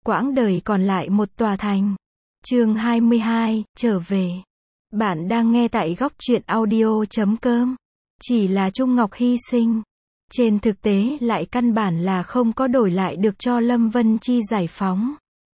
quãng đời còn lại một tòa thành. Chương 22, trở về. Bạn đang nghe tại góc truyện audio.com. Chỉ là Trung Ngọc hy sinh. Trên thực tế lại căn bản là không có đổi lại được cho Lâm Vân Chi giải phóng.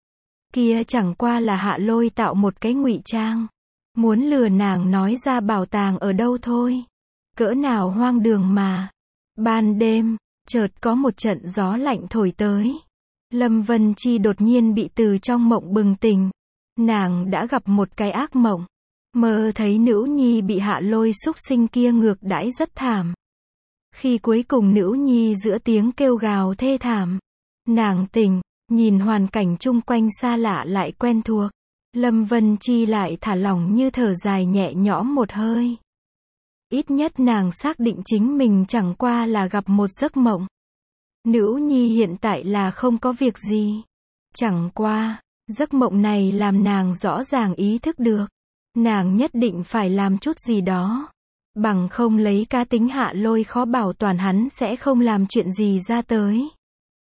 Kia chẳng qua là Hạ Lôi tạo một cái ngụy trang. Muốn lừa nàng nói ra bảo tàng ở đâu thôi. Cỡ nào hoang đường mà. Ban đêm, chợt có một trận gió lạnh thổi tới. Lâm Vân Chi đột nhiên bị từ trong mộng bừng tỉnh. Nàng đã gặp một cái ác mộng. Mơ thấy nữ nhi bị Hạ Lôi xúc sinh kia ngược đãi rất thảm. Khi cuối cùng nữ nhi giữa tiếng kêu gào thê thảm. Nàng tỉnh, nhìn hoàn cảnh chung quanh xa lạ lại quen thuộc. Lâm Vân Chi lại thả lỏng như thở dài nhẹ nhõm một hơi. Ít nhất nàng xác định chính mình chẳng qua là gặp một giấc mộng. Nữ nhi hiện tại là không có việc gì. Chẳng qua, giấc mộng này làm nàng rõ ràng ý thức được. Nàng nhất định phải làm chút gì đó. Bằng không lấy cá tính Hạ Lôi khó bảo toàn hắn sẽ không làm chuyện gì ra tới.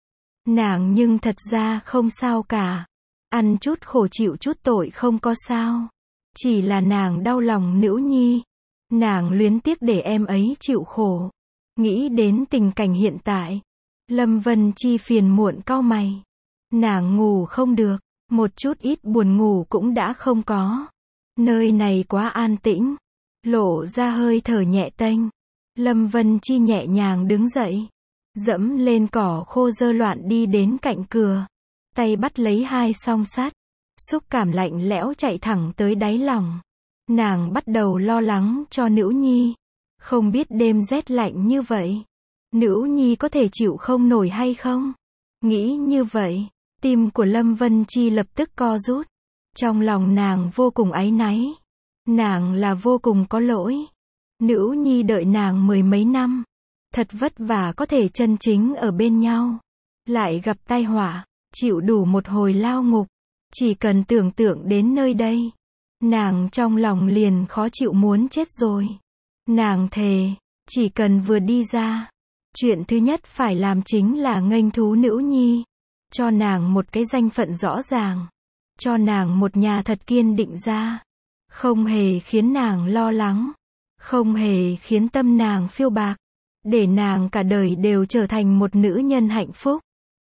Nàng nhưng thật ra không sao cả. Ăn chút khổ chịu chút tội không có sao. Chỉ là nàng đau lòng nữ nhi. Nàng luyến tiếc để em ấy chịu khổ. Nghĩ đến tình cảnh hiện tại. Lâm Vân Chi phiền muộn cau mày. Nàng ngủ không được. Một chút ít buồn ngủ cũng đã không có. Nơi này quá an tĩnh. Lộ ra hơi thở nhẹ tênh. Lâm Vân Chi nhẹ nhàng đứng dậy. Dẫm lên cỏ khô dơ loạn đi đến cạnh cửa. Tay bắt lấy hai song sắt. Xúc cảm lạnh lẽo chạy thẳng tới đáy lòng. Nàng bắt đầu lo lắng cho nữ nhi. Không biết đêm rét lạnh như vậy. Nữ nhi có thể chịu không nổi hay không? Nghĩ như vậy, tim của Lâm Vân Chi lập tức co rút. Trong lòng nàng vô cùng áy náy. Nàng là vô cùng có lỗi. Nữ nhi đợi nàng mười mấy năm. Thật vất vả có thể chân chính ở bên nhau. Lại gặp tai họa, chịu đủ một hồi lao ngục. Chỉ cần tưởng tượng đến nơi đây. Nàng trong lòng liền khó chịu muốn chết rồi. Nàng thề, chỉ cần vừa đi ra. Chuyện thứ nhất phải làm chính là nghênh thú nữ nhi. Cho nàng một cái danh phận rõ ràng. Cho nàng một nhà thật kiên định ra. Không hề khiến nàng lo lắng. Không hề khiến tâm nàng phiêu bạc. Để nàng cả đời đều trở thành một nữ nhân hạnh phúc.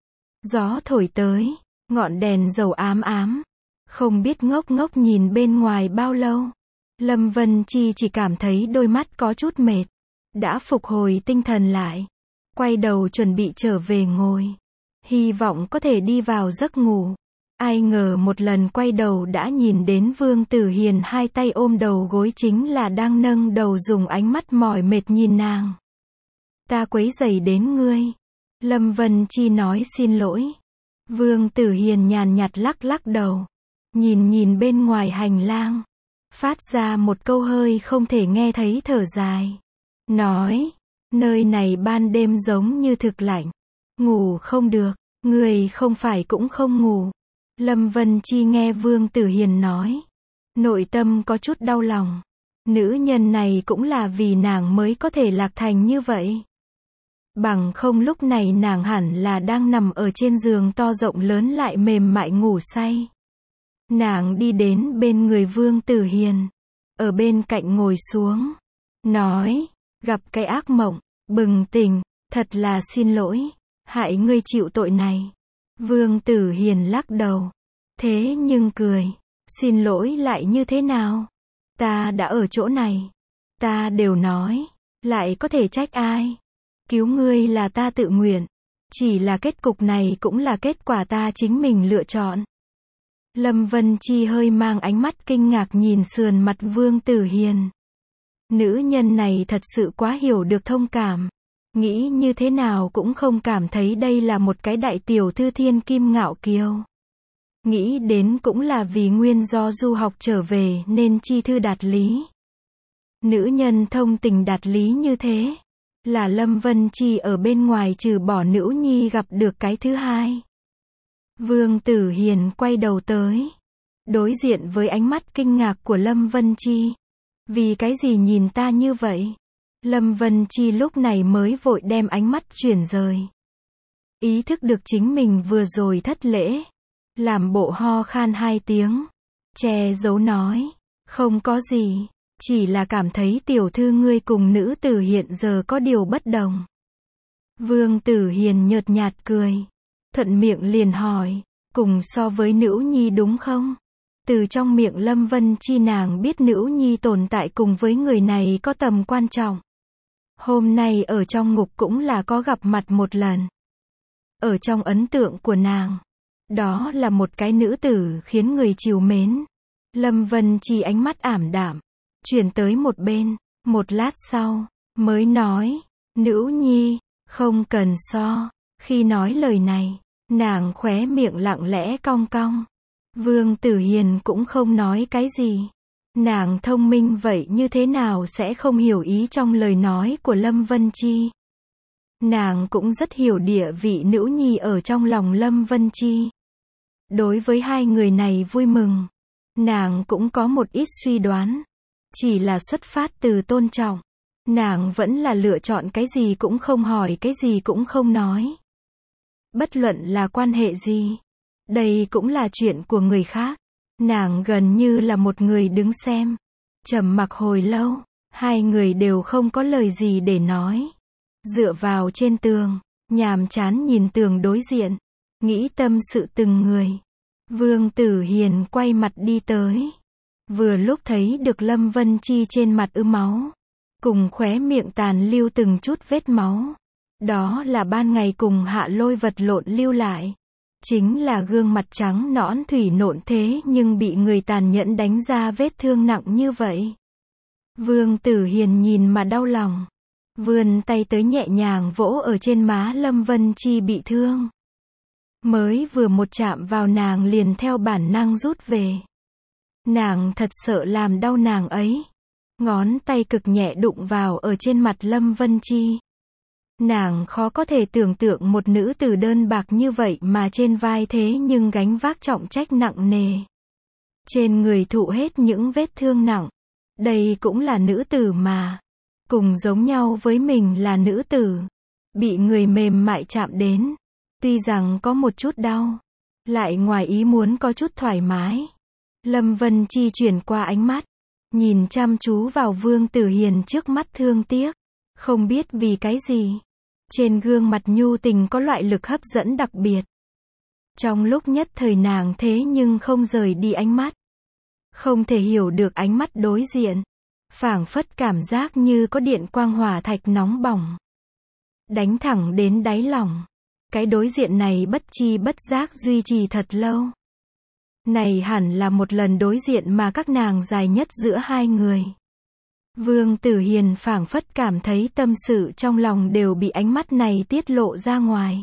Gió thổi tới. Ngọn đèn dầu ám ám. Không biết ngốc ngốc nhìn bên ngoài bao lâu. Lâm Vân Chi chỉ cảm thấy đôi mắt có chút mệt. Đã phục hồi tinh thần lại. Quay đầu chuẩn bị trở về ngồi. Hy vọng có thể đi vào giấc ngủ. Ai ngờ một lần quay đầu đã nhìn đến Vương Tử Hiền hai tay ôm đầu gối chính là đang nâng đầu dùng ánh mắt mỏi mệt nhìn nàng. Ta quấy rầy đến ngươi. Lâm Vân Chi nói xin lỗi. Vương Tử Hiền nhàn nhạt lắc lắc đầu. Nhìn bên ngoài hành lang. Phát ra một câu hơi không thể nghe thấy thở dài. Nói, nơi này ban đêm giống như thực lạnh. Ngủ không được, người không phải cũng không ngủ. Lâm Vân Chi nghe Vương Tử Hiền nói. Nội tâm có chút đau lòng. Nữ nhân này cũng là vì nàng mới có thể lạc thành như vậy. Bằng không lúc này nàng hẳn là đang nằm ở trên giường to rộng lớn lại mềm mại ngủ say. Nàng đi đến bên người Vương Tử Hiền. Ở bên cạnh ngồi xuống. Nói, gặp cái ác mộng, bừng tỉnh, thật là xin lỗi. Hại ngươi chịu tội này. Vương Tử Hiền lắc đầu. Thế nhưng cười. Xin lỗi lại như thế nào? Ta đã ở chỗ này. Ta đều nói. Lại có thể trách ai? Cứu ngươi là ta tự nguyện. Chỉ là kết cục này cũng là kết quả ta chính mình lựa chọn. Lâm Vân Chi hơi mang ánh mắt kinh ngạc nhìn sườn mặt Vương Tử Hiền. Nữ nhân này thật sự quá hiểu được thông cảm. Nghĩ như thế nào cũng không cảm thấy đây là một cái đại tiểu thư thiên kim ngạo kiều. Nghĩ đến cũng là vì nguyên do du học trở về nên chi thư đạt lý. Nữ nhân thông tình đạt lý như thế. Là Lâm Vân Chi ở bên ngoài trừ bỏ nữ nhi gặp được cái thứ hai. Vương Tử Hiền quay đầu tới. Đối diện với ánh mắt kinh ngạc của Lâm Vân Chi. Vì cái gì nhìn ta như vậy? Lâm Vân Chi lúc này mới vội đem ánh mắt chuyển rời. Ý thức được chính mình vừa rồi thất lễ. làm bộ ho khan 2 tiếng, che giấu nói, không có gì, chỉ là cảm thấy tiểu thư ngươi cùng nữ tử hiện giờ có điều bất đồng. Vương Tử Hiền nhợt nhạt cười, thuận miệng liền hỏi, cùng so với Nữ Nhi đúng không? Từ trong miệng Lâm Vân Chi nàng biết Nữ Nhi tồn tại cùng với người này có tầm quan trọng. Hôm nay ở trong ngục cũng là có gặp mặt một lần. Ở trong ấn tượng của nàng, đó là một cái nữ tử khiến người trìu mến. Lâm Vân Chi ánh mắt ảm đạm, chuyển tới một bên, một lát sau, mới nói, Nữ Nhi, không cần so. Khi nói lời này, nàng khóe miệng lặng lẽ cong cong. Vương Tử Hiền cũng không nói cái gì. Nàng thông minh vậy như thế nào sẽ không hiểu ý trong lời nói của Lâm Vân Chi. Nàng cũng rất hiểu địa vị Nữ Nhi ở trong lòng Lâm Vân Chi. Đối với hai người này vui mừng, nàng cũng có một ít suy đoán. Chỉ là xuất phát từ tôn trọng, nàng vẫn là lựa chọn cái gì cũng không hỏi, cái gì cũng không nói. Bất luận là quan hệ gì, đây cũng là chuyện của người khác. Nàng gần như là một người đứng xem. Trầm mặc hồi lâu, hai người đều không có lời gì để nói. Dựa vào trên tường, nhàm chán nhìn tường đối diện, nghĩ tâm sự từng người. Vương Tử Hiền quay mặt đi tới. Vừa lúc thấy được Lâm Vân Chi trên mặt ứ máu, cùng khóe miệng tàn lưu từng chút vết máu. Đó là ban ngày cùng Hạ Lôi vật lộn lưu lại. Chính là gương mặt trắng nõn thủy nộn thế nhưng bị người tàn nhẫn đánh ra vết thương nặng như vậy. Vương Tử Hiền nhìn mà đau lòng, vươn tay tới nhẹ nhàng vỗ ở trên má Lâm Vân Chi bị thương. Mới vừa một chạm vào nàng liền theo bản năng rút về. Nàng thật sợ làm đau nàng ấy. Ngón tay cực nhẹ đụng vào ở trên mặt Lâm Vân Chi. Nàng khó có thể tưởng tượng một nữ tử đơn bạc như vậy mà trên vai thế nhưng gánh vác trọng trách nặng nề. Trên người thụ hết những vết thương nặng. Đây cũng là nữ tử mà. Cùng giống nhau với mình là nữ tử. Bị người mềm mại chạm đến. Tuy rằng có một chút đau, lại ngoài ý muốn có chút thoải mái. Lâm Vân Chi chuyển qua ánh mắt, nhìn chăm chú vào Vương Tử Hiền trước mắt thương tiếc. Không biết vì cái gì, trên gương mặt nhu tình có loại lực hấp dẫn đặc biệt. Trong lúc nhất thời nàng thế nhưng không rời đi ánh mắt. Không thể hiểu được ánh mắt đối diện. Phảng phất cảm giác như có điện quang hỏa thạch nóng bỏng. Đánh thẳng đến đáy lòng. Cái đối diện này bất chi bất giác duy trì thật lâu. Này hẳn là một lần đối diện mà các nàng dài nhất giữa hai người. Vương Tử Hiền phảng phất cảm thấy tâm sự trong lòng đều bị ánh mắt này tiết lộ ra ngoài.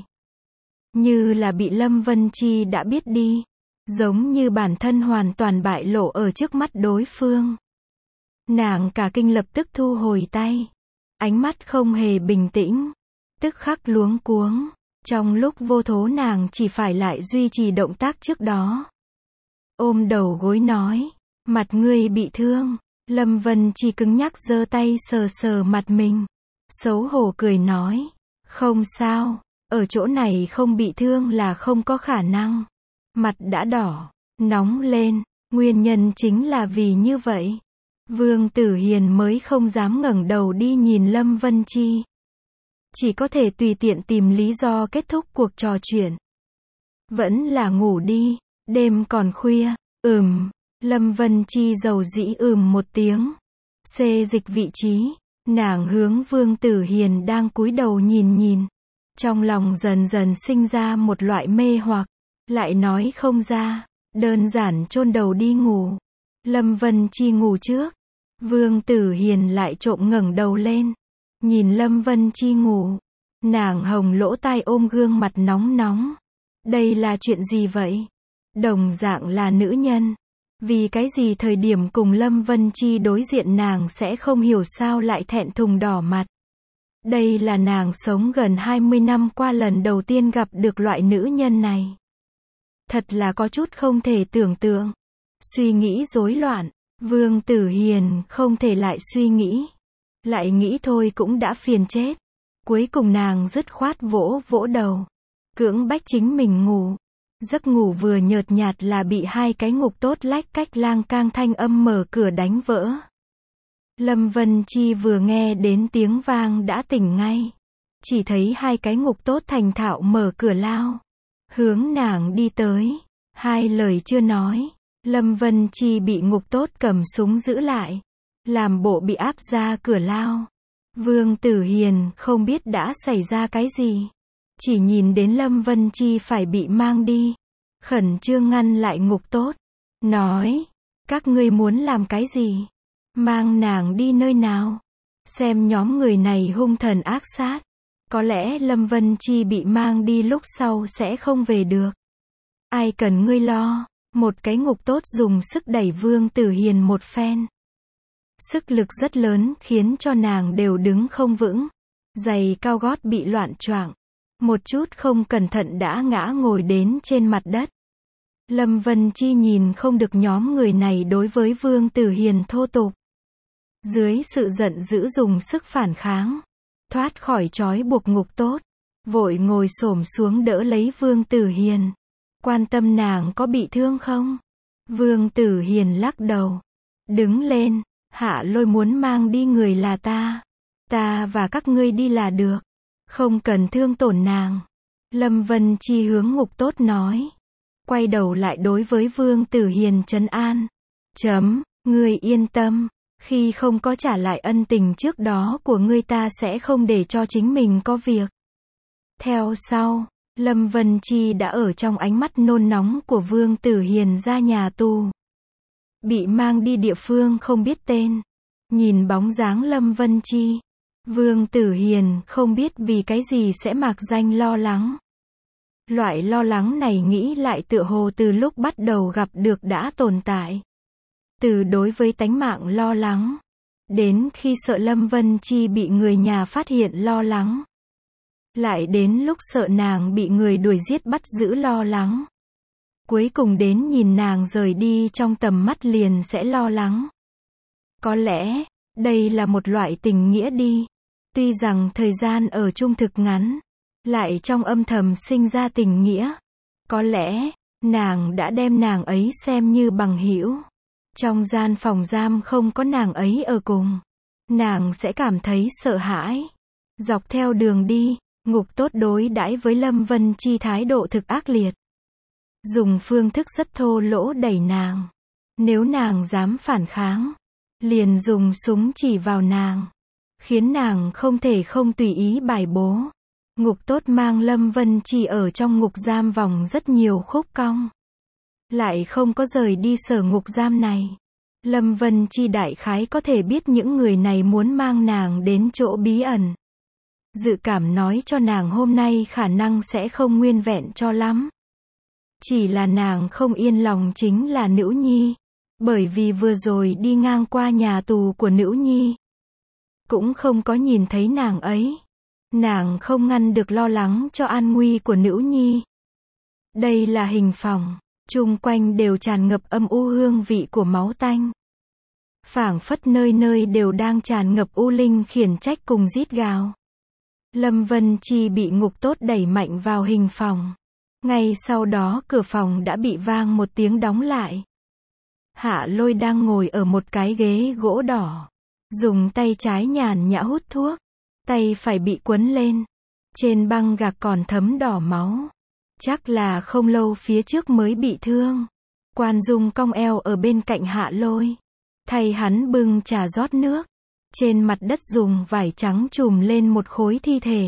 Như là bị Lâm Vân Chi đã biết đi. Giống như bản thân hoàn toàn bại lộ ở trước mắt đối phương. Nàng cả kinh lập tức thu hồi tay. Ánh mắt không hề bình tĩnh. Tức khắc luống cuống. Trong lúc vô thố nàng chỉ phải lại duy trì động tác trước đó. Ôm đầu gối nói. Mặt ngươi bị thương. Lâm Vân Chi cứng nhắc giơ tay sờ sờ mặt mình. Xấu hổ cười nói. Không sao. Ở chỗ này không bị thương là không có khả năng. Mặt đã đỏ. Nóng lên. Nguyên nhân chính là vì như vậy. Vương Tử Hiền mới không dám ngẩng đầu đi nhìn Lâm Vân Chi. Chỉ có thể tùy tiện tìm lý do kết thúc cuộc trò chuyện. Vẫn là ngủ đi, đêm còn khuya. Lâm Vân Chi dầu dĩ một tiếng. Xê dịch vị trí, nàng hướng Vương Tử Hiền đang cúi đầu nhìn. Trong lòng dần dần sinh ra một loại mê hoặc, lại nói không ra, đơn giản chôn đầu đi ngủ. Lâm Vân Chi ngủ trước, Vương Tử Hiền lại trộm ngẩng đầu lên. Nhìn Lâm Vân Chi ngủ, nàng hồng lỗ tai ôm gương mặt nóng nóng. Đây là chuyện gì vậy? Đồng dạng là nữ nhân. Vì cái gì thời điểm cùng Lâm Vân Chi đối diện nàng sẽ không hiểu sao lại thẹn thùng đỏ mặt. Đây là nàng sống gần 20 năm qua lần đầu tiên gặp được loại nữ nhân này. Thật là có chút không thể tưởng tượng. Suy nghĩ rối loạn, Vương Tử Hiền không thể lại suy nghĩ. Lại nghĩ thôi cũng đã phiền chết. Cuối cùng nàng dứt khoát vỗ vỗ đầu. Cưỡng bách chính mình ngủ. Giấc ngủ vừa nhợt nhạt là bị hai cái ngục tốt lách cách lang cang thanh âm mở cửa đánh vỡ. Lâm Vân Chi vừa nghe đến tiếng vang đã tỉnh ngay. Chỉ thấy hai cái ngục tốt thành thạo mở cửa lao. Hướng nàng đi tới. Hai lời chưa nói. Lâm Vân Chi bị ngục tốt cầm súng giữ lại. Làm bộ bị áp ra cửa lao. Vương Tử Hiền không biết đã xảy ra cái gì. Chỉ nhìn đến Lâm Vân Chi phải bị mang đi. Khẩn trương ngăn lại ngục tốt. Nói. Các ngươi muốn làm cái gì? Mang nàng đi nơi nào? Xem nhóm người này hung thần ác sát. Có lẽ Lâm Vân Chi bị mang đi lúc sau sẽ không về được. Ai cần ngươi lo? Một cái ngục tốt dùng sức đẩy Vương Tử Hiền một phen. Sức lực rất lớn khiến cho nàng đều đứng không vững. Giày cao gót bị loạn choạng. Một chút không cẩn thận đã ngã ngồi đến trên mặt đất. Lâm Vân Chi nhìn không được nhóm người này đối với Vương Tử Hiền thô tục. Dưới sự giận dữ dùng sức phản kháng. Thoát khỏi trói buộc ngục tốt. Vội ngồi xổm xuống đỡ lấy Vương Tử Hiền. Quan tâm nàng có bị thương không? Vương Tử Hiền lắc đầu. Đứng lên. Hạ Lôi muốn mang đi người là ta. Ta và các ngươi đi là được. Không cần thương tổn nàng. Lâm Vân Chi hướng ngục tốt nói. Quay đầu lại đối với Vương Tử Hiền trấn an. Ngươi yên tâm. Khi không có trả lại ân tình trước đó của ngươi ta sẽ không để cho chính mình có việc. Theo sau, Lâm Vân Chi đã ở trong ánh mắt nôn nóng của Vương Tử Hiền ra nhà tù. Bị mang đi địa phương không biết tên. Nhìn bóng dáng Lâm Vân Chi. Vương Tử Hiền không biết vì cái gì sẽ mạc danh lo lắng. Loại lo lắng này nghĩ lại tựa hồ từ lúc bắt đầu gặp được đã tồn tại. Từ đối với tánh mạng lo lắng. Đến khi sợ Lâm Vân Chi bị người nhà phát hiện lo lắng. Lại đến lúc sợ nàng bị người đuổi giết bắt giữ lo lắng. Cuối cùng đến nhìn nàng rời đi trong tầm mắt liền sẽ lo lắng. Có lẽ, đây là một loại tình nghĩa đi. Tuy rằng thời gian ở chung thực ngắn, lại trong âm thầm sinh ra tình nghĩa. Có lẽ, nàng đã đem nàng ấy xem như bằng hữu. Trong gian phòng giam không có nàng ấy ở cùng. Nàng sẽ cảm thấy sợ hãi. Dọc theo đường đi, ngục tốt đối đãi với Lâm Vân Chi thái độ thực ác liệt. Dùng phương thức rất thô lỗ đẩy nàng. Nếu nàng dám phản kháng, liền dùng súng chỉ vào nàng. Khiến nàng không thể không tùy ý bài bố. Ngục tốt mang Lâm Vân Chi ở trong ngục giam vòng rất nhiều khúc cong. Lại không có rời đi sở ngục giam này. Lâm Vân Chi đại khái có thể biết những người này muốn mang nàng đến chỗ bí ẩn. Dự cảm nói cho nàng hôm nay khả năng sẽ không nguyên vẹn cho lắm. Chỉ là nàng không yên lòng chính là Nữ Nhi. Bởi vì vừa rồi đi ngang qua nhà tù của Nữ Nhi. Cũng không có nhìn thấy nàng ấy. Nàng không ngăn được lo lắng cho an nguy của Nữ Nhi. Đây là hình phòng. Chung quanh đều tràn ngập âm u hương vị của máu tanh. Phảng phất nơi nơi đều đang tràn ngập u linh khiển trách cùng rít gào. Lâm Vân Chi bị ngục tốt đẩy mạnh vào hình phòng. Ngay sau đó cửa phòng đã bị vang một tiếng đóng lại. Hạ Lôi đang ngồi ở một cái ghế gỗ đỏ. Dùng tay trái nhàn nhã hút thuốc. Tay phải bị quấn lên. Trên băng gạc còn thấm đỏ máu. Chắc là không lâu phía trước mới bị thương. Quan Dung cong eo ở bên cạnh Hạ Lôi. Thay hắn bưng trà rót nước. Trên mặt đất dùng vải trắng trùm lên một khối thi thể.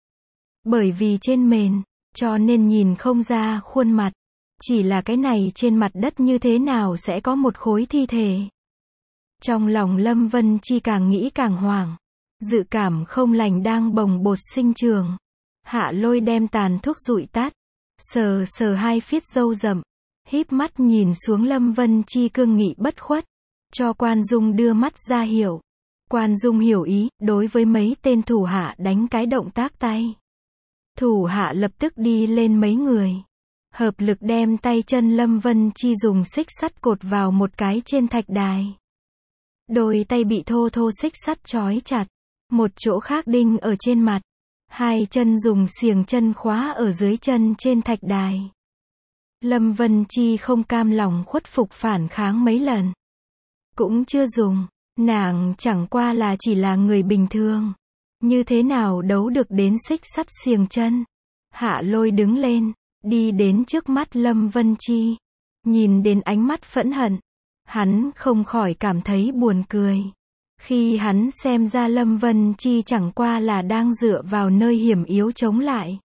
Bởi vì trên mền, cho nên nhìn không ra khuôn mặt. Chỉ là cái này trên mặt đất như thế nào sẽ có một khối thi thể. Trong lòng Lâm Vân Chi càng nghĩ càng hoảng. Dự cảm không lành đang bồng bột sinh trường. Hạ Lôi đem tàn thuốc dụi tắt. Sờ sờ hai phiết râu rậm. Híp mắt nhìn xuống Lâm Vân Chi cương nghị bất khuất. Cho Quan Dung đưa mắt ra hiệu. Quan Dung hiểu ý, đối với mấy tên thủ hạ đánh cái động tác tay. Thủ hạ lập tức đi lên mấy người. Hợp lực đem tay chân Lâm Vân Chi dùng xích sắt cột vào một cái trên thạch đài. Đôi tay bị thô thô xích sắt trói chặt. Một chỗ khác đinh ở trên mặt. Hai chân dùng xiềng chân khóa ở dưới chân trên thạch đài. Lâm Vân Chi không cam lòng khuất phục phản kháng mấy lần. Cũng chưa dùng, nàng chẳng qua là chỉ là người bình thường. Như thế nào đấu được đến xích sắt xiềng chân. Hạ Lôi đứng lên, đi đến trước mắt Lâm Vân Chi. Nhìn đến ánh mắt phẫn hận, hắn không khỏi cảm thấy buồn cười. Khi hắn xem ra Lâm Vân Chi chẳng qua là đang dựa vào nơi hiểm yếu chống lại.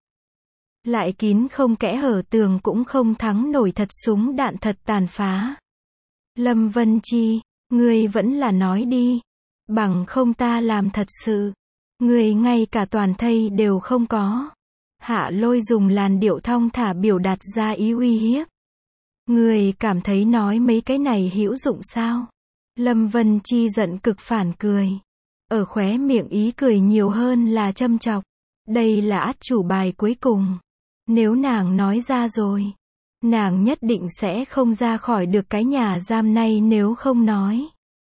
Lại kín không kẽ hở tường cũng không thắng nổi thật súng đạn thật tàn phá. Lâm Vân Chi, ngươi vẫn là nói đi. Bằng không ta làm thật sự. Ngươi ngay cả toàn thây đều không có. Hạ Lôi dùng làn điệu thong thả biểu đạt ra ý uy hiếp. Ngươi cảm thấy nói mấy cái này hữu dụng sao? Lâm Vân Chi giận cực phản cười. Ở khóe miệng ý cười nhiều hơn là châm chọc. Đây là át chủ bài cuối cùng. Nếu nàng nói ra rồi, nàng nhất định sẽ không ra khỏi được cái nhà giam này nếu không nói.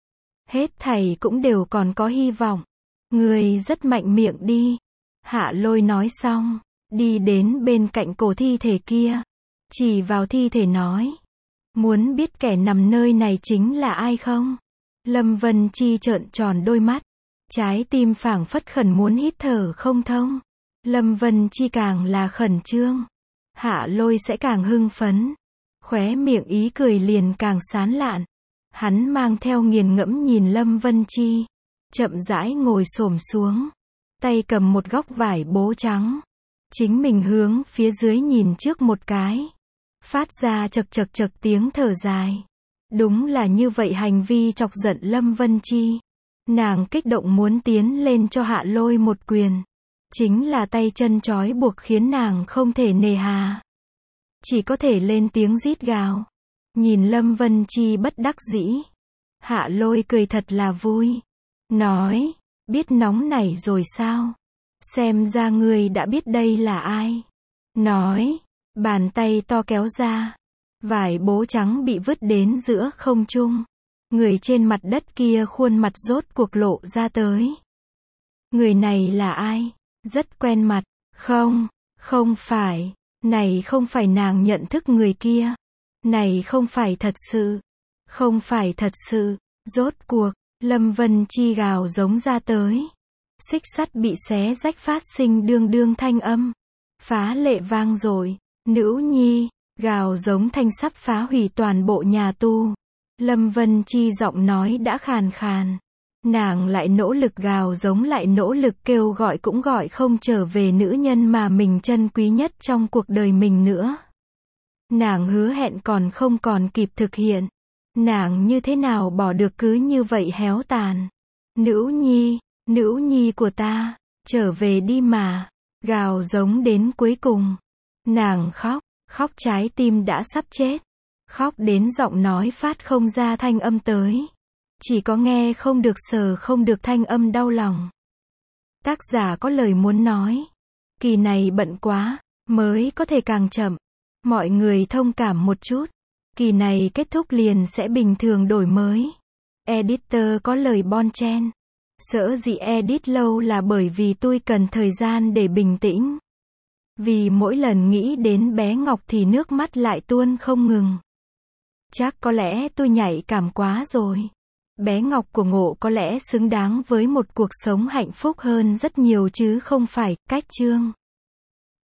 Hết thảy cũng đều còn có hy vọng. Ngươi rất mạnh miệng đi. Hạ Lôi nói xong, đi đến bên cạnh cổ thi thể kia, chỉ vào thi thể nói. Muốn biết kẻ nằm nơi này chính là ai không? Lâm Vân Chi trợn tròn đôi mắt. Trái tim phảng phất khẩn muốn hít thở không thông. Lâm Vân Chi càng là khẩn trương, Hạ Lôi sẽ càng hưng phấn. Khóe miệng ý cười liền càng sán lạn. Hắn mang theo nghiền ngẫm nhìn Lâm Vân Chi. Chậm rãi ngồi xổm xuống. Tay cầm một góc vải bố trắng. Chính mình hướng phía dưới nhìn trước một cái. Phát ra chật chật chật tiếng thở dài. Đúng là như vậy hành vi chọc giận Lâm Vân Chi. Nàng kích động muốn tiến lên cho Hạ Lôi một quyền. Chính là tay chân trói buộc khiến nàng không thể nề hà. Chỉ có thể lên tiếng rít gào. Nhìn Lâm Vân Chi bất đắc dĩ. Hạ Lôi cười thật là vui. Nói, biết nóng nảy rồi sao? Xem ra ngươi đã biết đây là ai. Nói, bàn tay to kéo ra. Vải bố trắng bị vứt đến giữa không trung. Người trên mặt đất kia khuôn mặt rốt cuộc lộ ra tới. Người này là ai? Rất quen mặt. Không, không phải. Này không phải nàng nhận thức người kia. Này không phải thật sự. Không phải thật sự. Rốt cuộc, Lâm Vân Chi gào giống ra tới. Xích sắt bị xé rách phát sinh đương đương thanh âm. Phá lệ vang rồi. Nữ nhi, gào giống thanh sắp phá hủy toàn bộ nhà tu. Lâm Vân Chi giọng nói đã khàn khàn. Nàng lại nỗ lực gào giống lại nỗ lực kêu gọi cũng gọi không trở về nữ nhân mà mình trân quý nhất trong cuộc đời mình nữa. Nàng hứa hẹn còn không còn kịp thực hiện. Nàng như thế nào bỏ được cứ như vậy héo tàn. Nữ nhi của ta, trở về đi mà. Gào giống đến cuối cùng. Nàng khóc trái tim đã sắp chết. Khóc đến giọng nói phát không ra thanh âm tới. Chỉ có nghe không được sờ không được thanh âm đau lòng. Tác giả có lời muốn nói. Kỳ này bận quá, mới có thể càng chậm. Mọi người thông cảm một chút. Kỳ này kết thúc liền sẽ bình thường đổi mới. Editor có lời bon chen. Sở dĩ edit lâu là bởi vì tôi cần thời gian để bình tĩnh. Vì mỗi lần nghĩ đến bé Ngọc thì nước mắt lại tuôn không ngừng. Chắc có lẽ tôi nhạy cảm quá rồi. Bé Ngọc của Ngộ có lẽ xứng đáng với một cuộc sống hạnh phúc hơn rất nhiều chứ không phải cách chương.